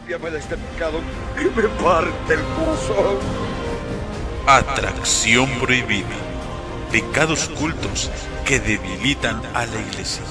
límpiame de este pecado que me parte el corazón. Atracción prohibida. Pecados ocultos que debilitan a la iglesia.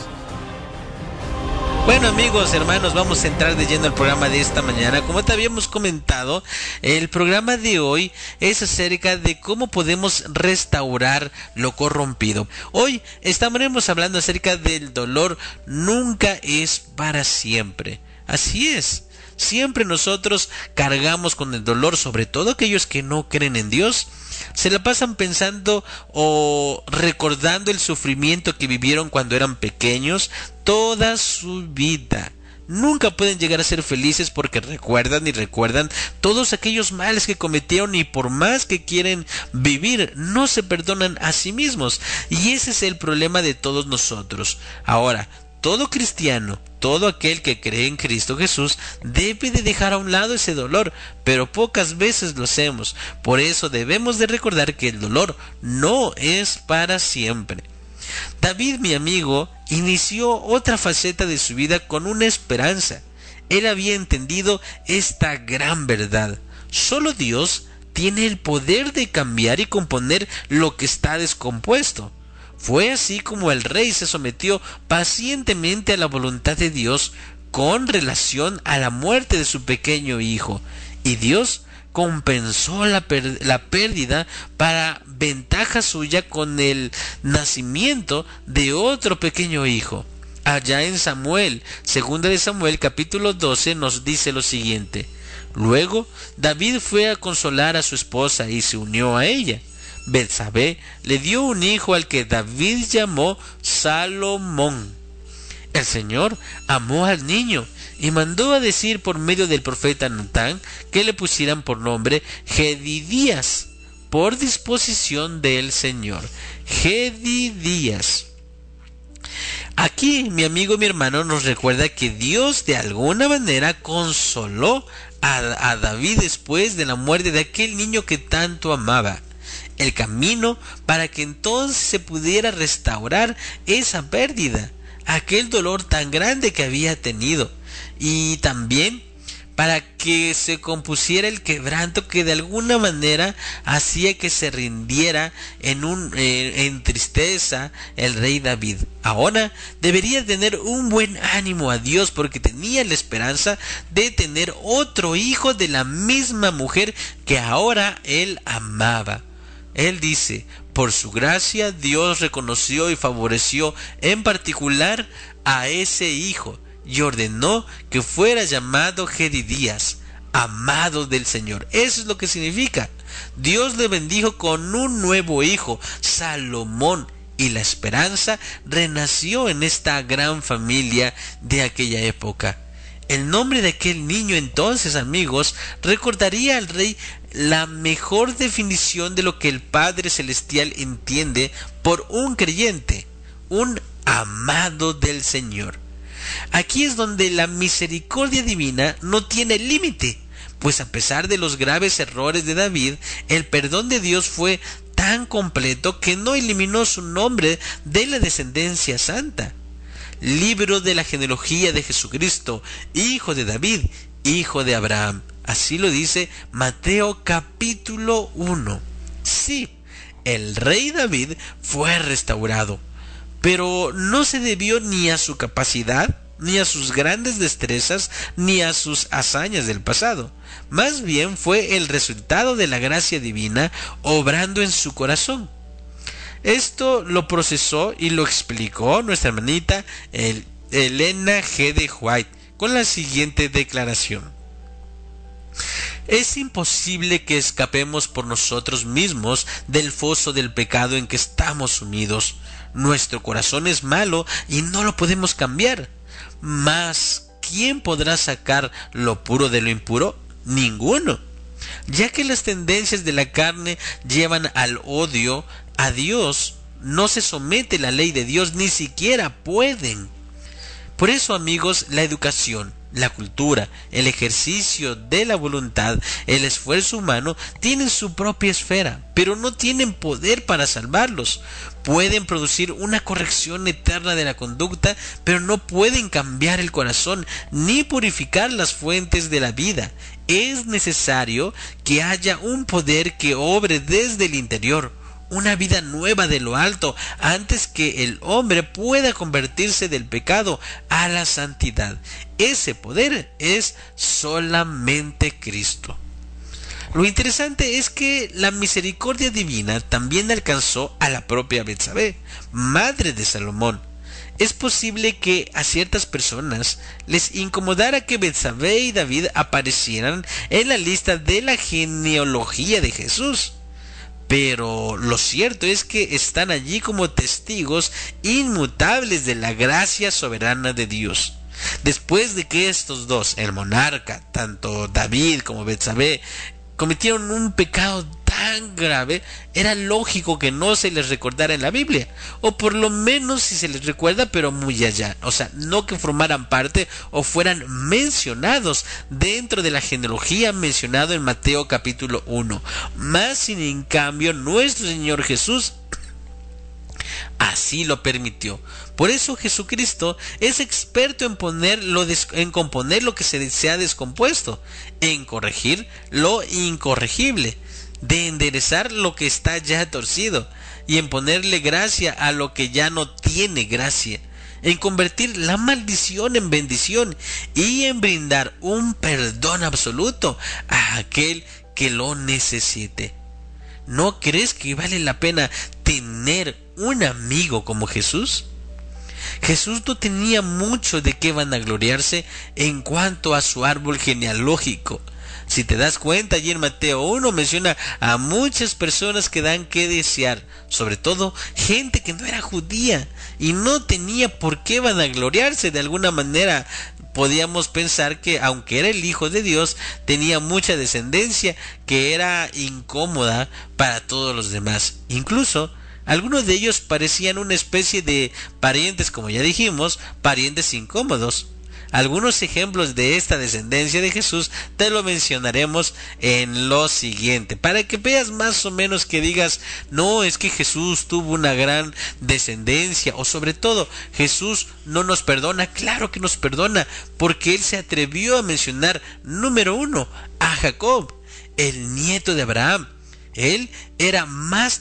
Bueno, amigos, hermanos, vamos a entrar de lleno al programa de esta mañana. Como te habíamos comentado, el programa de hoy es acerca de cómo podemos restaurar lo corrompido. Hoy estaremos hablando acerca del dolor nunca es para siempre. Así es. Siempre nosotros cargamos con el dolor, sobre todo aquellos que no creen en Dios. Se la pasan pensando o recordando el sufrimiento que vivieron cuando eran pequeños toda su vida. Nunca pueden llegar a ser felices porque recuerdan todos aquellos males que cometieron, y por más que quieren vivir, no se perdonan a sí mismos. Y ese es el problema de todos nosotros. Ahora, todo cristiano, todo aquel que cree en Cristo Jesús, debe de dejar a un lado ese dolor, pero pocas veces lo hacemos. Por eso debemos de recordar que el dolor no es para siempre. David, mi amigo, inició otra faceta de su vida con una esperanza. Él había entendido esta gran verdad: solo Dios tiene el poder de cambiar y componer lo que está descompuesto. Fue así como el rey se sometió pacientemente a la voluntad de Dios con relación a la muerte de su pequeño hijo, y Dios compensó la pérdida para ventaja suya con el nacimiento de otro pequeño hijo. Allá en Samuel, segunda de Samuel, capítulo 12, nos dice lo siguiente: luego David fue a consolar a su esposa y se unió a ella. Betsabé le dio un hijo al que David llamó Salomón. El Señor amó al niño y mandó a decir por medio del profeta Natán que le pusieran por nombre Jedidías, por disposición del Señor. Jedidías. Aquí mi amigo, mi hermano, nos recuerda que Dios de alguna manera consoló a David después de la muerte de aquel niño que tanto amaba. El camino para que entonces se pudiera restaurar esa pérdida, aquel dolor tan grande que había tenido, y también para que se compusiera el quebranto que de alguna manera hacía que se rindiera en tristeza el rey David. Ahora debería tener un buen ánimo a Dios, porque tenía la esperanza de tener otro hijo de la misma mujer que ahora él amaba. Él dice: por su gracia Dios reconoció y favoreció en particular a ese hijo, y ordenó que fuera llamado Jedidías, amado del Señor. Eso es lo que significa. Dios le bendijo con un nuevo hijo, Salomón, y la esperanza renació en esta gran familia de aquella época. El nombre de aquel niño entonces, amigos, recordaría al rey la mejor definición de lo que el Padre Celestial entiende por un creyente: un amado del Señor. Aquí es donde la misericordia divina no tiene límite, pues a pesar de los graves errores de David, el perdón de Dios fue tan completo que no eliminó su nombre de la descendencia santa. Libro de la genealogía de Jesucristo, hijo de David, hijo de Abraham. Así lo dice Mateo capítulo 1. Sí, el rey David fue restaurado, pero no se debió ni a su capacidad, ni a sus grandes destrezas, ni a sus hazañas del pasado. Más bien fue el resultado de la gracia divina obrando en su corazón. Esto lo procesó y lo explicó nuestra hermanita Elena G. de White con la siguiente declaración: es imposible que escapemos por nosotros mismos del foso del pecado en que estamos sumidos. Nuestro corazón es malo y no lo podemos cambiar. Mas, ¿quién podrá sacar lo puro de lo impuro? Ninguno. Ya que las tendencias de la carne llevan al odio a Dios, no se somete la ley de Dios, ni siquiera pueden. Por eso, amigos, la educación, La cultura, el ejercicio de la voluntad, el esfuerzo humano tienen su propia esfera, pero no tienen poder para salvarlos. Pueden producir una corrección eterna de la conducta, pero no pueden cambiar el corazón ni purificar las fuentes de la vida. Es necesario que haya un poder que obre desde el interior, una vida nueva de lo alto, antes que el hombre pueda convertirse del pecado a la santidad. Ese poder es solamente Cristo. Lo interesante es que la misericordia divina también alcanzó a la propia Betsabé, madre de Salomón. Es posible que a ciertas personas les incomodara que Betsabé y David aparecieran en la lista de la genealogía de Jesús. Pero lo cierto es que están allí como testigos inmutables de la gracia soberana de Dios. Después de que estos dos, el monarca, tanto David como Betsabé, cometieron un pecado tan grave, era lógico que no se les recordara en la Biblia, o por lo menos si se les recuerda, pero muy allá, o sea, no que formaran parte o fueran mencionados dentro de la genealogía mencionado en Mateo capítulo 1. Más sin en cambio nuestro Señor Jesús así lo permitió. Por eso Jesucristo es experto en componer lo que se ha descompuesto, en corregir lo incorregible, de enderezar lo que está ya torcido, y en ponerle gracia a lo que ya no tiene gracia, en convertir la maldición en bendición y en brindar un perdón absoluto a aquel que lo necesite. ¿No crees que vale la pena tener un amigo como Jesús? Jesús no tenía mucho de qué vanagloriarse en cuanto a su árbol genealógico. Si te das cuenta, allí en Mateo 1 menciona a muchas personas que dan que desear, sobre todo gente que no era judía y no tenía por qué vanagloriarse. De alguna manera podíamos pensar que aunque era el Hijo de Dios, tenía mucha descendencia que era incómoda para todos los demás. Incluso algunos de ellos parecían una especie de parientes, como ya dijimos, parientes incómodos. Algunos ejemplos de esta descendencia de Jesús te lo mencionaremos en lo siguiente, para que veas más o menos, que digas, no, es que Jesús tuvo una gran descendencia, o sobre todo, Jesús no nos perdona. Claro que nos perdona, porque Él se atrevió a mencionar, número 1, a Jacob, el nieto de Abraham. Él era más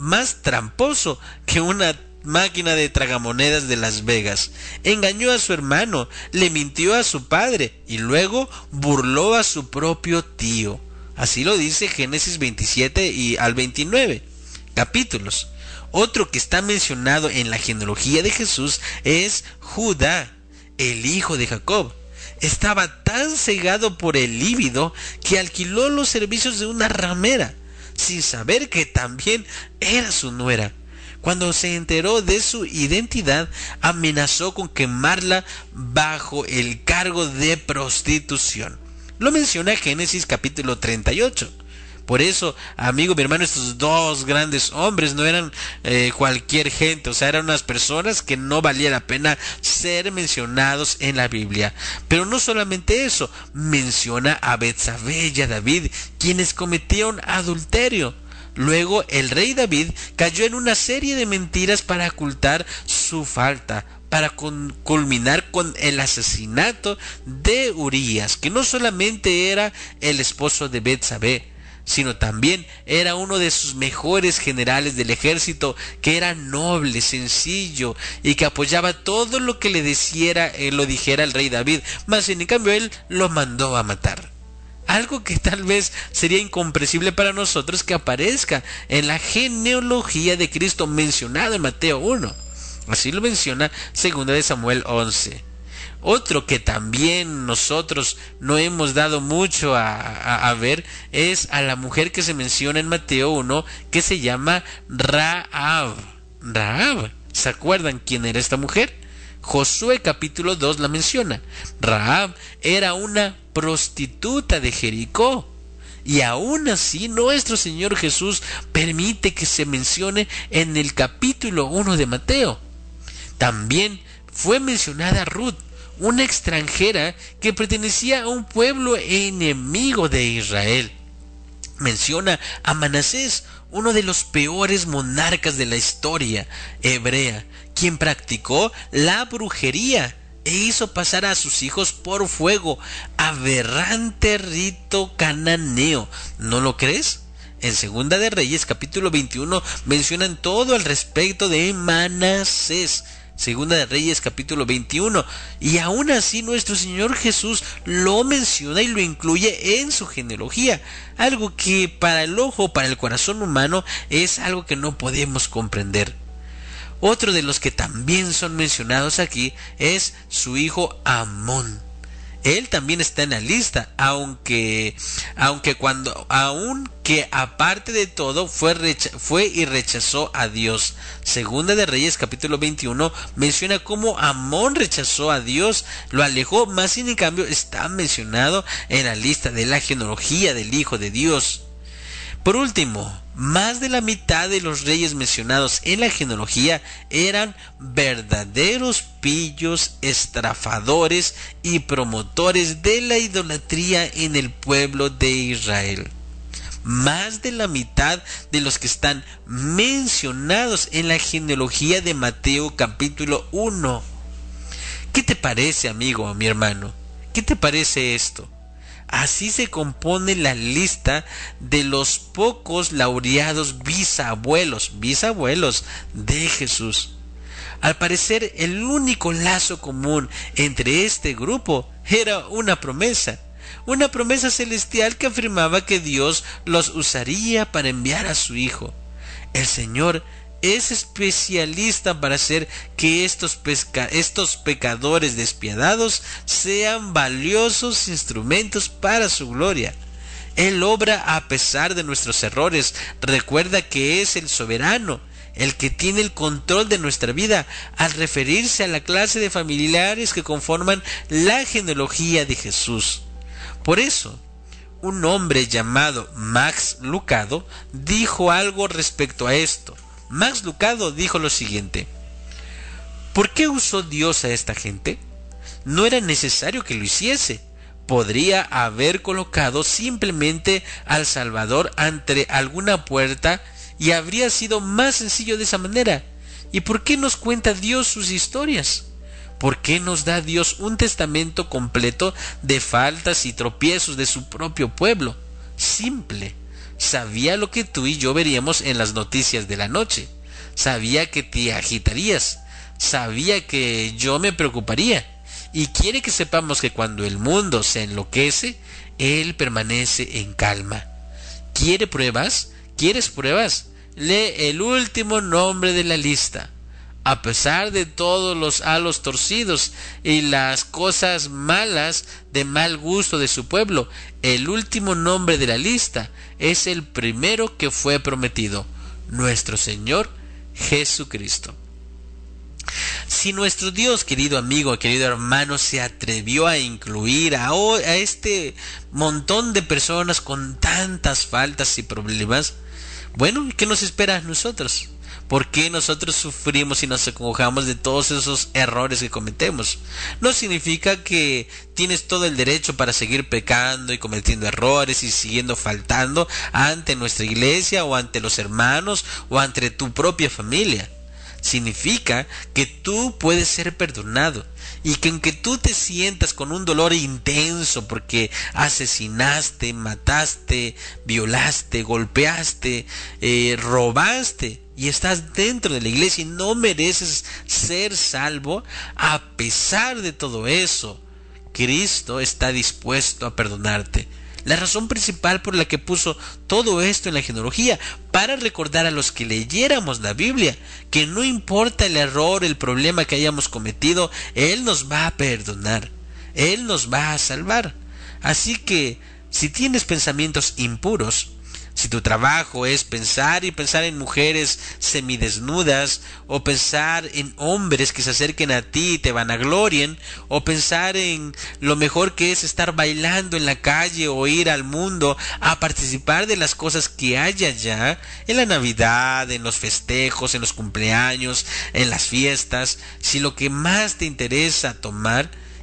tramposo que una máquina de tragamonedas de Las Vegas. Engañó a su hermano, le mintió a su padre y luego burló a su propio tío. Así lo dice Génesis 27 y al 29 capítulos. Otro que está mencionado en la genealogía de Jesús es Judá, el hijo de Jacob. Estaba tan cegado por el líbido que alquiló los servicios de una ramera, sin saber que también era su nuera. Cuando se enteró de su identidad, amenazó con quemarla bajo el cargo de prostitución. Lo menciona Génesis capítulo 38. Por eso, amigo, mi hermano, estos dos grandes hombres no eran cualquier gente, o sea, eran unas personas que no valía la pena ser mencionados en la Biblia. Pero no solamente eso, menciona a Betsabé y a David, quienes cometieron adulterio. Luego el rey David cayó en una serie de mentiras para ocultar su falta, para culminar con el asesinato de Urías, que no solamente era el esposo de Betsabé, sino también era uno de sus mejores generales del ejército, que era noble, sencillo y que apoyaba todo lo que le dijera el rey David, mas en cambio él lo mandó a matar. Algo que tal vez sería incomprensible para nosotros que aparezca en la genealogía de Cristo mencionado en Mateo 1. Así lo menciona 2 de Samuel 11. Otro que también nosotros no hemos dado mucho a ver es a la mujer que se menciona en Mateo 1, que se llama Rahab. Rahab, ¿se acuerdan quién era esta mujer? Josué capítulo 2 la menciona. Rahab era una prostituta de Jericó, y aún así nuestro Señor Jesús permite que se mencione en el capítulo 1 de Mateo. También fue mencionada Ruth, una extranjera que pertenecía a un pueblo enemigo de Israel. Menciona a Manasés, uno de los peores monarcas de la historia hebrea, quien practicó la brujería e hizo pasar a sus hijos por fuego, aberrante rito cananeo. ¿No lo crees? En Segunda de Reyes capítulo 21 mencionan todo al respecto de Manasés. Segunda de Reyes capítulo 21, y aún así nuestro Señor Jesús lo menciona y lo incluye en su genealogía, algo que para el ojo, para el corazón humano, es algo que no podemos comprender. Otro de los que también son mencionados aquí es su hijo Amón. Él también está en la lista, aunque aparte de todo fue y rechazó a Dios. Segunda de Reyes capítulo 21 menciona cómo Amón rechazó a Dios, lo alejó, mas sin en cambio está mencionado en la lista de la genealogía del Hijo de Dios. Por último, más de la mitad de los reyes mencionados en la genealogía eran verdaderos pillos, estafadores y promotores de la idolatría en el pueblo de Israel. Más de la mitad de los que están mencionados en la genealogía de Mateo capítulo 1. ¿Qué te parece, amigo, mi hermano? ¿Qué te parece esto? Así se compone la lista de los pocos laureados bisabuelos de Jesús. Al parecer, el único lazo común entre este grupo era una promesa celestial que afirmaba que Dios los usaría para enviar a su Hijo. El Señor es especialista para hacer que estos pecadores despiadados sean valiosos instrumentos para su gloria. Él obra a pesar de nuestros errores. Recuerda que es el soberano, el que tiene el control de nuestra vida, al referirse a la clase de familiares que conforman la genealogía de Jesús. Por eso, un hombre llamado Max Lucado dijo algo respecto a esto. Max Lucado dijo lo siguiente: ¿por qué usó Dios a esta gente? No era necesario que lo hiciese. Podría haber colocado simplemente al Salvador ante alguna puerta y habría sido más sencillo de esa manera. ¿Y por qué nos cuenta Dios sus historias? ¿Por qué nos da Dios un testamento completo de faltas y tropiezos de su propio pueblo? Simple. Sabía lo que tú y yo veríamos en las noticias de la noche. Sabía que te agitarías. Sabía que yo me preocuparía. Y quiere que sepamos que cuando el mundo se enloquece, Él permanece en calma. ¿Quiere pruebas? ¿Quieres pruebas? Lee el último nombre de la lista. A pesar de todos los halos torcidos y las cosas malas de mal gusto de su pueblo, el último nombre de la lista es el primero que fue prometido: nuestro Señor Jesucristo. Si nuestro Dios, querido amigo, querido hermano, se atrevió a incluir a este montón de personas con tantas faltas y problemas, bueno, ¿qué nos espera a nosotros? ¿Por qué nosotros sufrimos y nos acongojamos de todos esos errores que cometemos? No significa que tienes todo el derecho para seguir pecando y cometiendo errores y siguiendo faltando ante nuestra iglesia o ante los hermanos o ante tu propia familia. Significa que tú puedes ser perdonado y que aunque tú te sientas con un dolor intenso porque asesinaste, mataste, violaste, golpeaste, robaste y estás dentro de la iglesia y no mereces ser salvo, a pesar de todo eso, Cristo está dispuesto a perdonarte. La razón principal por la que puso todo esto en la genealogía, para recordar a los que leyéramos la Biblia que no importa el error, el problema que hayamos cometido, Él nos va a perdonar, Él nos va a salvar. Así que, si tienes pensamientos impuros, si tu trabajo es pensar en mujeres semidesnudas, o pensar en hombres que se acerquen a ti y te vanaglorien, o pensar en lo mejor que es estar bailando en la calle o ir al mundo a participar de las cosas que hay allá, en la Navidad, en los festejos, en los cumpleaños, en las fiestas, si lo que más te interesa tomar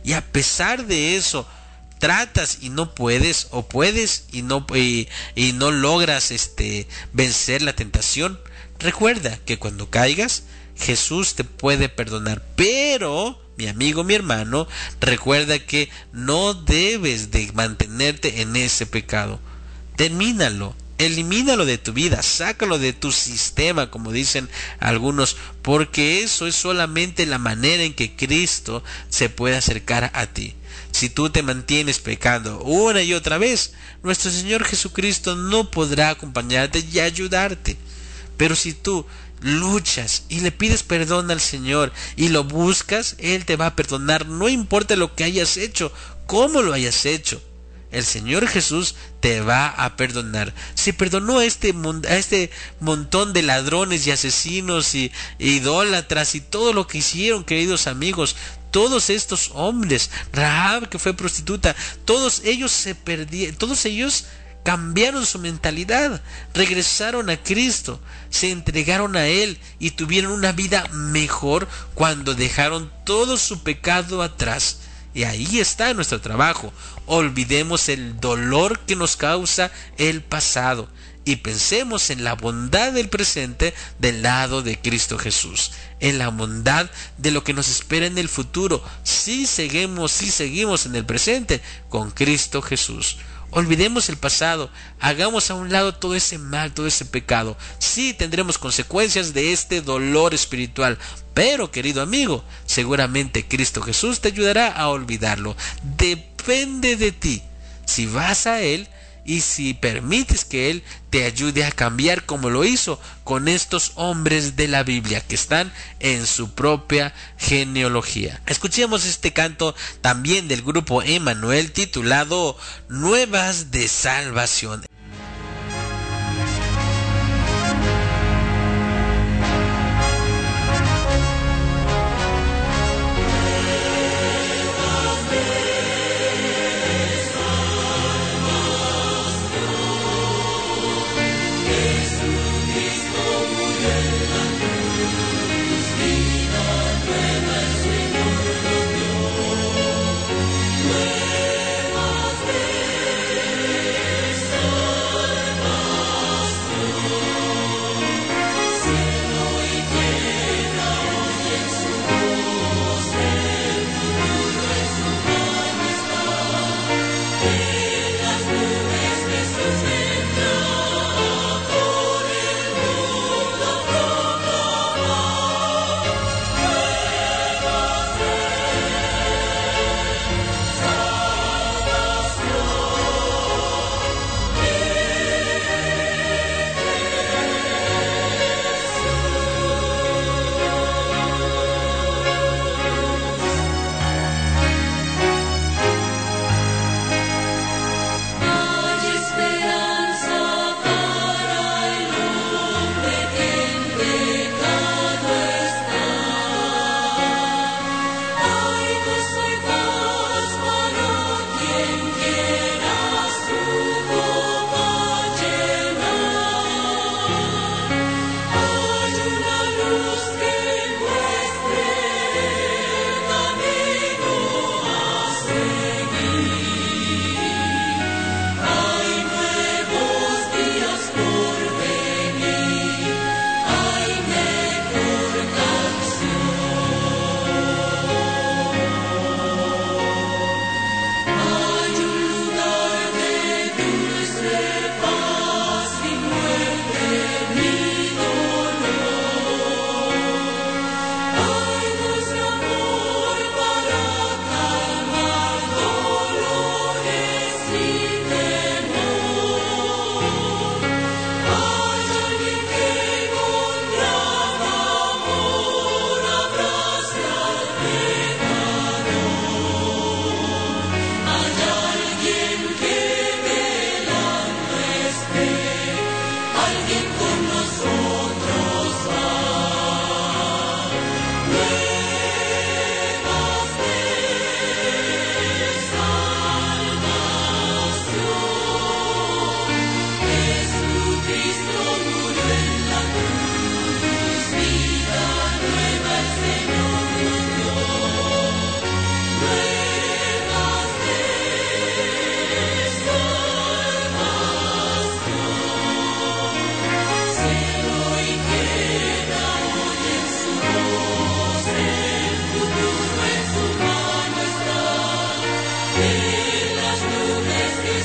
y a pesar de eso tratas y no puedes, o puedes y no logras vencer la tentación, recuerda que cuando caigas Jesús te puede perdonar, pero mi amigo, mi hermano, recuerda que no debes de mantenerte en ese pecado. Termínalo, elimínalo de tu vida, sácalo de tu sistema, como dicen algunos, porque eso es solamente la manera en que Cristo se puede acercar a ti. Si tú te mantienes pecando una y otra vez, nuestro Señor Jesucristo no podrá acompañarte y ayudarte. Pero si tú luchas y le pides perdón al Señor y lo buscas, Él te va a perdonar, no importa lo que hayas hecho, cómo lo hayas hecho. El Señor Jesús te va a perdonar. Si perdonó a este montón de ladrones y asesinos y idólatras y todo lo que hicieron, queridos amigos, todos estos hombres, Rahab, que fue prostituta, todos ellos cambiaron su mentalidad, regresaron a Cristo, se entregaron a Él y tuvieron una vida mejor cuando dejaron todo su pecado atrás. Y ahí está nuestro trabajo. Olvidemos el dolor que nos causa el pasado y pensemos en la bondad del presente del lado de Cristo Jesús, en la bondad de lo que nos espera en el futuro si seguimos en el presente con Cristo Jesús. Olvidemos el pasado, hagamos a un lado todo ese mal, todo ese pecado. Sí, tendremos consecuencias de este dolor espiritual, pero, querido amigo, seguramente Cristo Jesús te ayudará a olvidarlo. Depende de ti, si vas a Él y si permites que Él te ayude a cambiar, como lo hizo con estos hombres de la Biblia que están en su propia genealogía. Escuchemos este canto también del grupo Emmanuel titulado Nuevas de Salvación.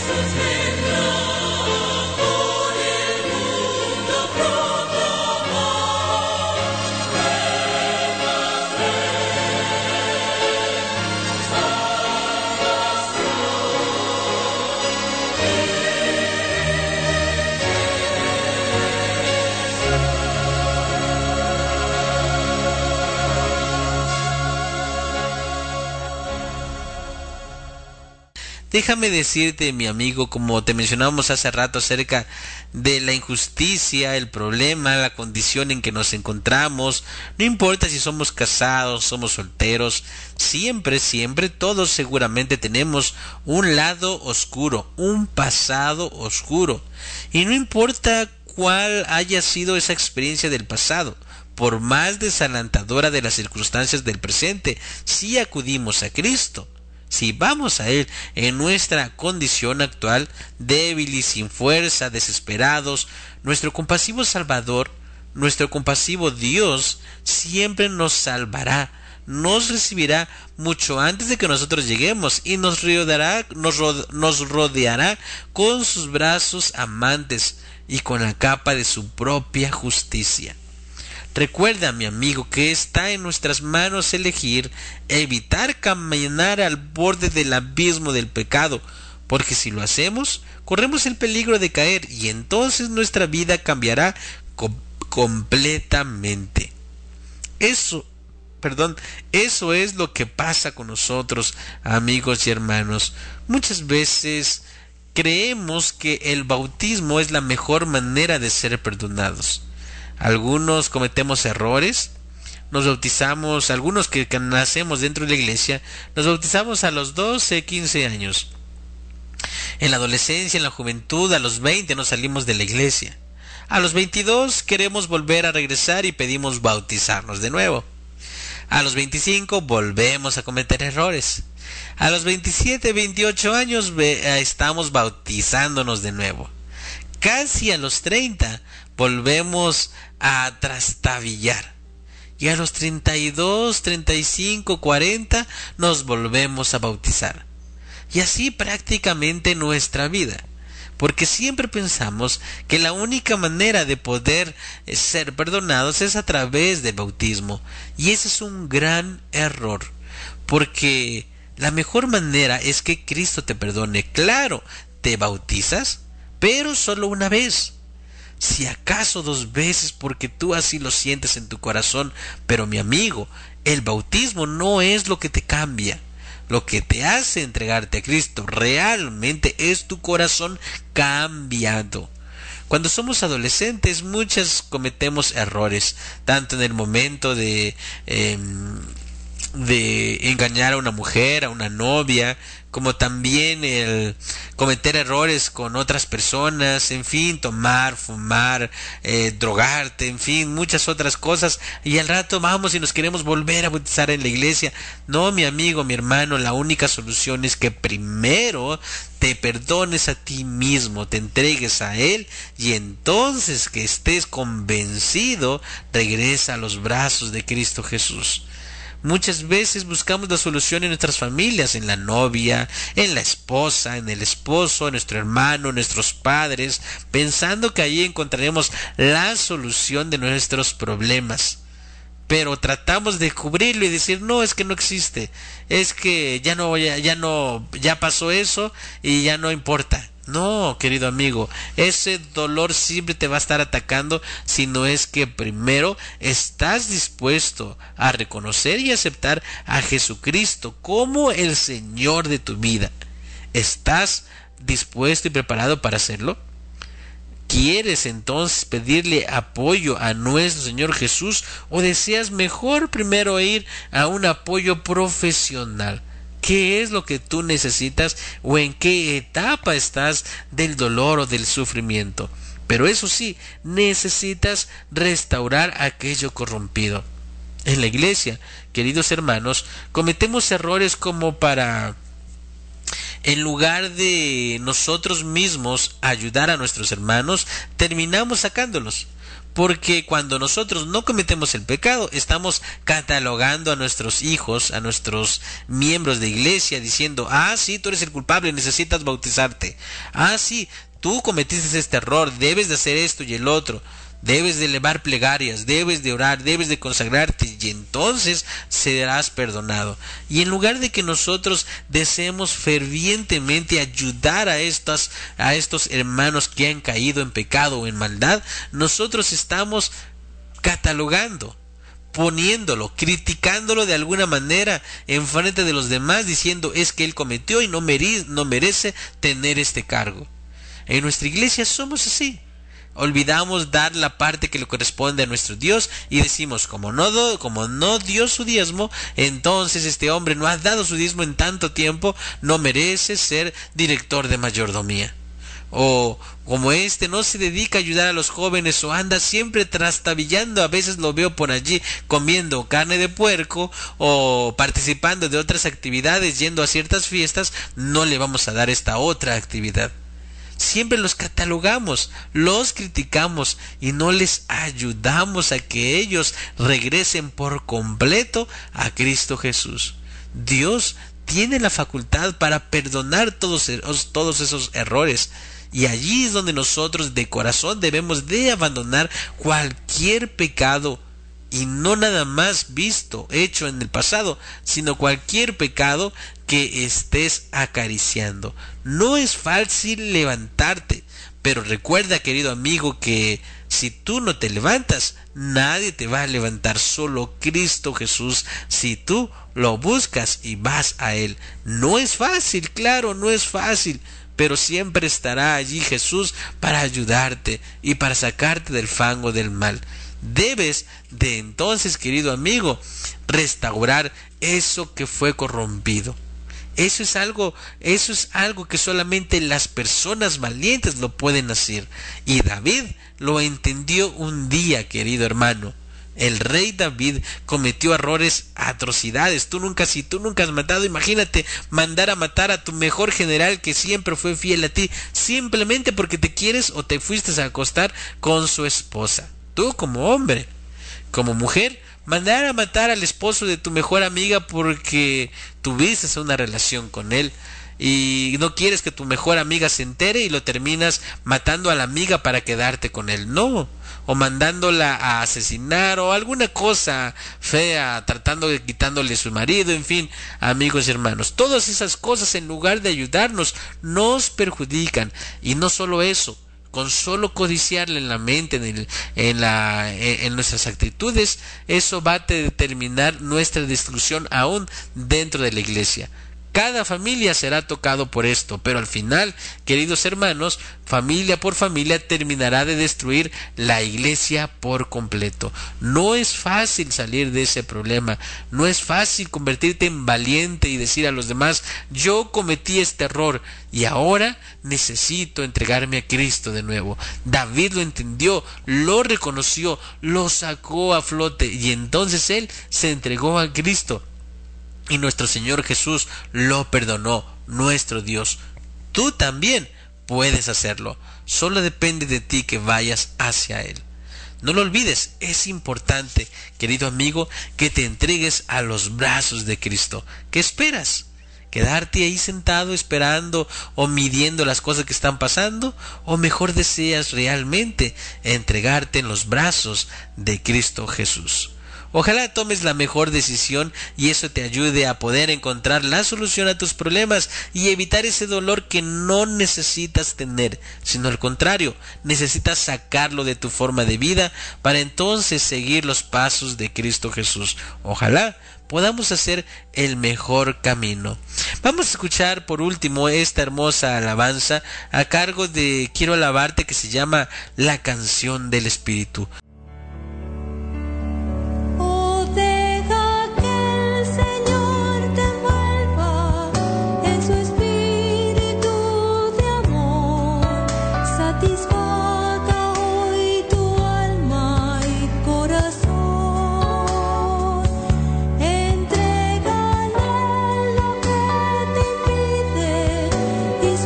Déjame decirte, mi amigo, como te mencionábamos hace rato acerca de la injusticia, el problema, la condición en que nos encontramos, no importa si somos casados, somos solteros, siempre, todos seguramente tenemos un lado oscuro, un pasado oscuro. Y no importa cuál haya sido esa experiencia del pasado, por más desalentadora de las circunstancias del presente, si acudimos a Cristo, si vamos a Él en nuestra condición actual, débil y sin fuerza, desesperados, nuestro compasivo Salvador, nuestro compasivo Dios, siempre nos salvará, nos recibirá mucho antes de que nosotros lleguemos y nos rodeará con sus brazos amantes y con la capa de su propia justicia. Recuerda, mi amigo, que está en nuestras manos elegir evitar caminar al borde del abismo del pecado, porque si lo hacemos, corremos el peligro de caer y entonces nuestra vida cambiará completamente. Eso es lo que pasa con nosotros, amigos y hermanos. Muchas veces creemos que el bautismo es la mejor manera de ser perdonados. Algunos cometemos errores, nos bautizamos, algunos que nacemos dentro de la iglesia, nos bautizamos a los 12, 15 años. En la adolescencia, en la juventud, a los 20 nos salimos de la iglesia. A los 22 queremos volver a regresar y pedimos bautizarnos de nuevo. A los 25 volvemos a cometer errores. A los 27, 28 años estamos bautizándonos de nuevo. Casi a los 30 volvemos a trastabillar. Y a los 32, 35, 40 nos volvemos a bautizar. Y así prácticamente nuestra vida. Porque siempre pensamos que la única manera de poder ser perdonados es a través del bautismo. Y ese es un gran error. Porque la mejor manera es que Cristo te perdone. Claro, te bautizas, pero solo una vez. Si acaso 2 veces porque tú así lo sientes en tu corazón. Pero mi amigo, el bautismo no es lo que te cambia. Lo que te hace entregarte a Cristo realmente es tu corazón cambiado. Cuando somos adolescentes, muchas cometemos errores, tanto en el momento de engañar a una mujer, a una novia, como también el cometer errores con otras personas, en fin, tomar, fumar, drogarte, en fin, muchas otras cosas, y al rato vamos y nos queremos volver a bautizar en la iglesia. No, mi amigo, mi hermano, la única solución es que primero te perdones a ti mismo, te entregues a Él, y entonces que estés convencido, regresa a los brazos de Cristo Jesús. Muchas veces buscamos la solución en nuestras familias, en la novia, en la esposa, en el esposo, en nuestro hermano, en nuestros padres, pensando que allí encontraremos la solución de nuestros problemas. Pero tratamos de cubrirlo y decir, no, es que no existe, es que ya pasó eso y ya no importa. No, querido amigo, ese dolor siempre te va a estar atacando si no es que primero estás dispuesto a reconocer y aceptar a Jesucristo como el Señor de tu vida. ¿Estás dispuesto y preparado para hacerlo? ¿Quieres entonces pedirle apoyo a nuestro Señor Jesús o deseas mejor primero ir a un apoyo profesional? ¿Qué es lo que tú necesitas o en qué etapa estás del dolor o del sufrimiento? Pero eso sí, necesitas restaurar aquello corrompido. En la iglesia, queridos hermanos, cometemos errores como en lugar de nosotros mismos ayudar a nuestros hermanos, terminamos sacándolos. porque cuando nosotros no cometemos el pecado, estamos catalogando a nuestros hijos, a nuestros miembros de iglesia, diciendo, sí, tú eres el culpable, necesitas bautizarte. Sí, tú cometiste este error, debes de hacer esto y el otro. Debes de elevar plegarias, debes de orar, debes de consagrarte y entonces serás perdonado. Y en lugar de que nosotros deseemos fervientemente ayudar a estos hermanos que han caído en pecado o en maldad, nosotros estamos catalogando, poniéndolo, criticándolo de alguna manera en frente de los demás, diciendo es que él cometió y no merece tener este cargo. En nuestra iglesia somos así. Olvidamos dar la parte que le corresponde a nuestro Dios y decimos, como no dio su diezmo, entonces este hombre no ha dado su diezmo en tanto tiempo, no merece ser director de mayordomía. O como no se dedica a ayudar a los jóvenes o anda siempre trastabillando, a veces lo veo por allí comiendo carne de puerco o participando de otras actividades, yendo a ciertas fiestas, no le vamos a dar esta otra actividad. Siempre los catalogamos, los criticamos y no les ayudamos a que ellos regresen por completo a Cristo Jesús. Dios tiene la facultad para perdonar todos esos errores. Y allí es donde nosotros de corazón debemos de abandonar cualquier pecado. Y no nada más hecho en el pasado, sino cualquier pecado que estés acariciando. No es fácil levantarte, pero recuerda, querido amigo, que si tú no te levantas, nadie te va a levantar, solo Cristo Jesús, si tú lo buscas y vas a Él. No es fácil, claro, no es fácil, pero siempre estará allí Jesús para ayudarte y para sacarte del fango del mal. Debes de entonces, querido amigo, restaurar eso que fue corrompido. Eso es algo que solamente las personas valientes lo pueden hacer. Y David lo entendió un día, querido hermano. El rey David cometió errores, atrocidades. Si tú nunca has matado, imagínate mandar a matar a tu mejor general que siempre fue fiel a ti, simplemente porque te quieres o te fuiste a acostar con su esposa. Tú como hombre, como mujer, mandar a matar al esposo de tu mejor amiga porque tuviste una relación con él y no quieres que tu mejor amiga se entere y lo terminas matando a la amiga para quedarte con él. No, o mandándola a asesinar o alguna cosa fea, quitándole su marido, en fin, amigos y hermanos, todas esas cosas en lugar de ayudarnos nos perjudican. Y no solo eso, con solo codiciarle en la mente, en nuestras actitudes, eso va a determinar nuestra destrucción aún dentro de la iglesia. Cada familia será tocado por esto, pero al final, queridos hermanos, familia por familia terminará de destruir la iglesia por completo. No es fácil salir de ese problema, no es fácil convertirte en valiente y decir a los demás, yo cometí este error y ahora necesito entregarme a Cristo de nuevo. David lo entendió, lo reconoció, lo sacó a flote y entonces él se entregó a Cristo. Y nuestro Señor Jesús lo perdonó, nuestro Dios. Tú también puedes hacerlo. Solo depende de ti que vayas hacia Él. No lo olvides, es importante, querido amigo, que te entregues a los brazos de Cristo. ¿Qué esperas? ¿Quedarte ahí sentado esperando o midiendo las cosas que están pasando? ¿O mejor deseas realmente entregarte en los brazos de Cristo Jesús? Ojalá tomes la mejor decisión y eso te ayude a poder encontrar la solución a tus problemas y evitar ese dolor que no necesitas tener, sino al contrario, necesitas sacarlo de tu forma de vida para entonces seguir los pasos de Cristo Jesús. Ojalá podamos hacer el mejor camino. Vamos a escuchar por último esta hermosa alabanza a cargo de Quiero Alabarte, que se llama La Canción del Espíritu.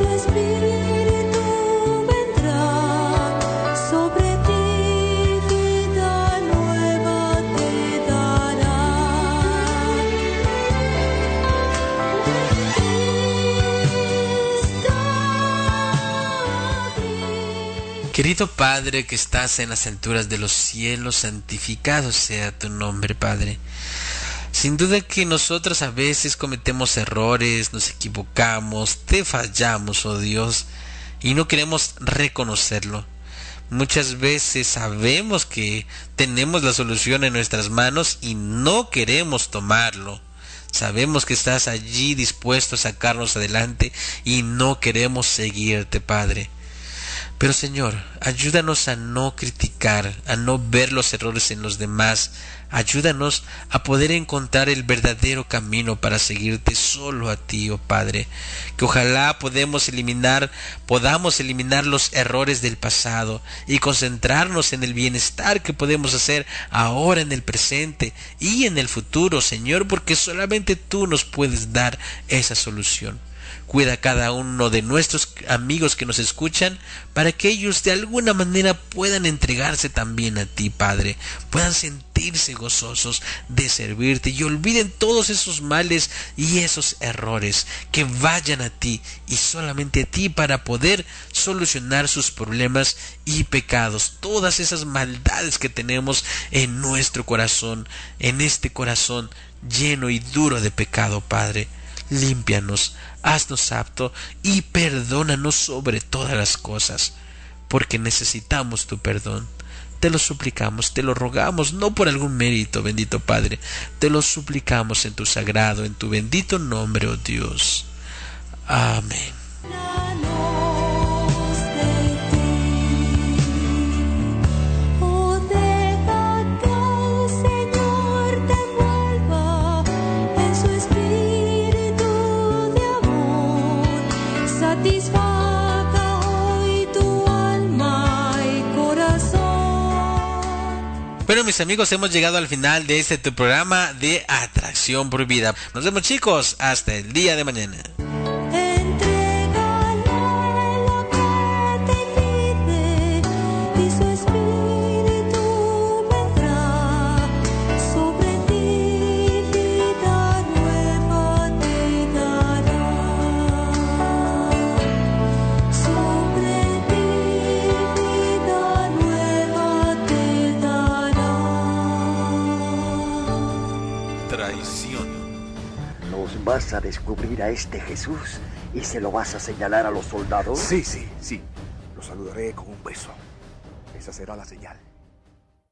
Sobre ti Querido Padre que estás en las alturas de los cielos, santificado sea tu nombre, Padre. Sin duda que nosotros a veces cometemos errores, nos equivocamos, te fallamos, oh Dios, y no queremos reconocerlo. Muchas veces sabemos que tenemos la solución en nuestras manos y no queremos tomarlo. Sabemos que estás allí dispuesto a sacarnos adelante y no queremos seguirte, Padre. Pero Señor, ayúdanos a no criticar, a no ver los errores en los demás. Ayúdanos a poder encontrar el verdadero camino para seguirte solo a ti, oh Padre. Que ojalá podamos eliminar los errores del pasado y concentrarnos en el bienestar que podemos hacer ahora en el presente y en el futuro, Señor, porque solamente tú nos puedes dar esa solución. Cuida a cada uno de nuestros amigos que nos escuchan para que ellos de alguna manera puedan entregarse también a ti, Padre, puedan sentirse gozosos de servirte y olviden todos esos males y esos errores, que vayan a ti y solamente a ti para poder solucionar sus problemas y pecados, todas esas maldades que tenemos en nuestro corazón, en este corazón lleno y duro de pecado, Padre. Límpianos, haznos apto y perdónanos sobre todas las cosas, porque necesitamos tu perdón. Te lo suplicamos, te lo rogamos, no por algún mérito, bendito Padre, te lo suplicamos en tu sagrado, en tu bendito nombre, oh Dios. Amén. Bueno, mis amigos, hemos llegado al final de este tu programa de Atracción Prohibida. Nos vemos, chicos, hasta el día de mañana. ¿Vas a descubrir a este Jesús y se lo vas a señalar a los soldados? Sí. Lo saludaré con un beso. Esa será la señal.